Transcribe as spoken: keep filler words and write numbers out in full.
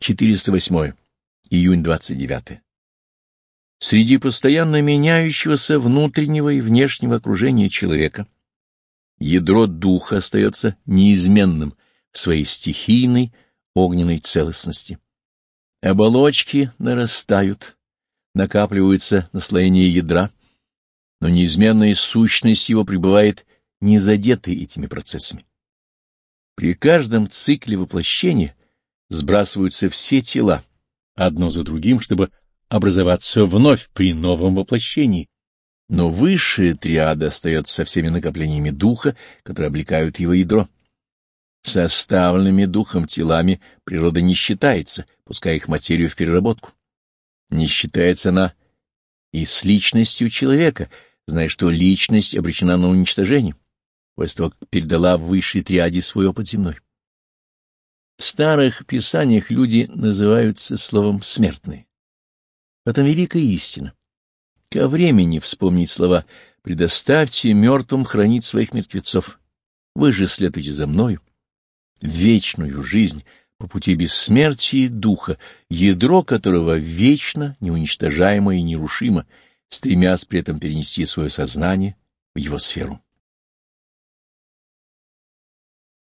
четыреста восьмое. Июнь двадцать девятое. Среди постоянно меняющегося внутреннего и внешнего окружения человека ядро духа остается неизменным в своей стихийной огненной целостности. Оболочки нарастают, накапливаются наслоения ядра, но неизменная сущность его пребывает незадетой этими процессами. При каждом цикле воплощения сбрасываются все тела, одно за другим, чтобы образоваться вновь при новом воплощении, но высшая триада остается со всеми накоплениями духа, которые облекают его ядро. Составленными духом телами природа не считается, пуская их материю в переработку. Не считается она и с личностью человека, зная, что личность обречена на уничтожение, после того, как передала в высшей триаде свой опыт земной. В старых писаниях люди называются словом «смертные». В этом великая истина. Ко времени вспомнить слова «предоставьте мертвым хранить своих мертвецов, вы же следуйте за мною». В вечную жизнь по пути бессмертия духа, ядро которого вечно, неуничтожаемо и нерушимо, стремясь при этом перенести свое сознание в его сферу.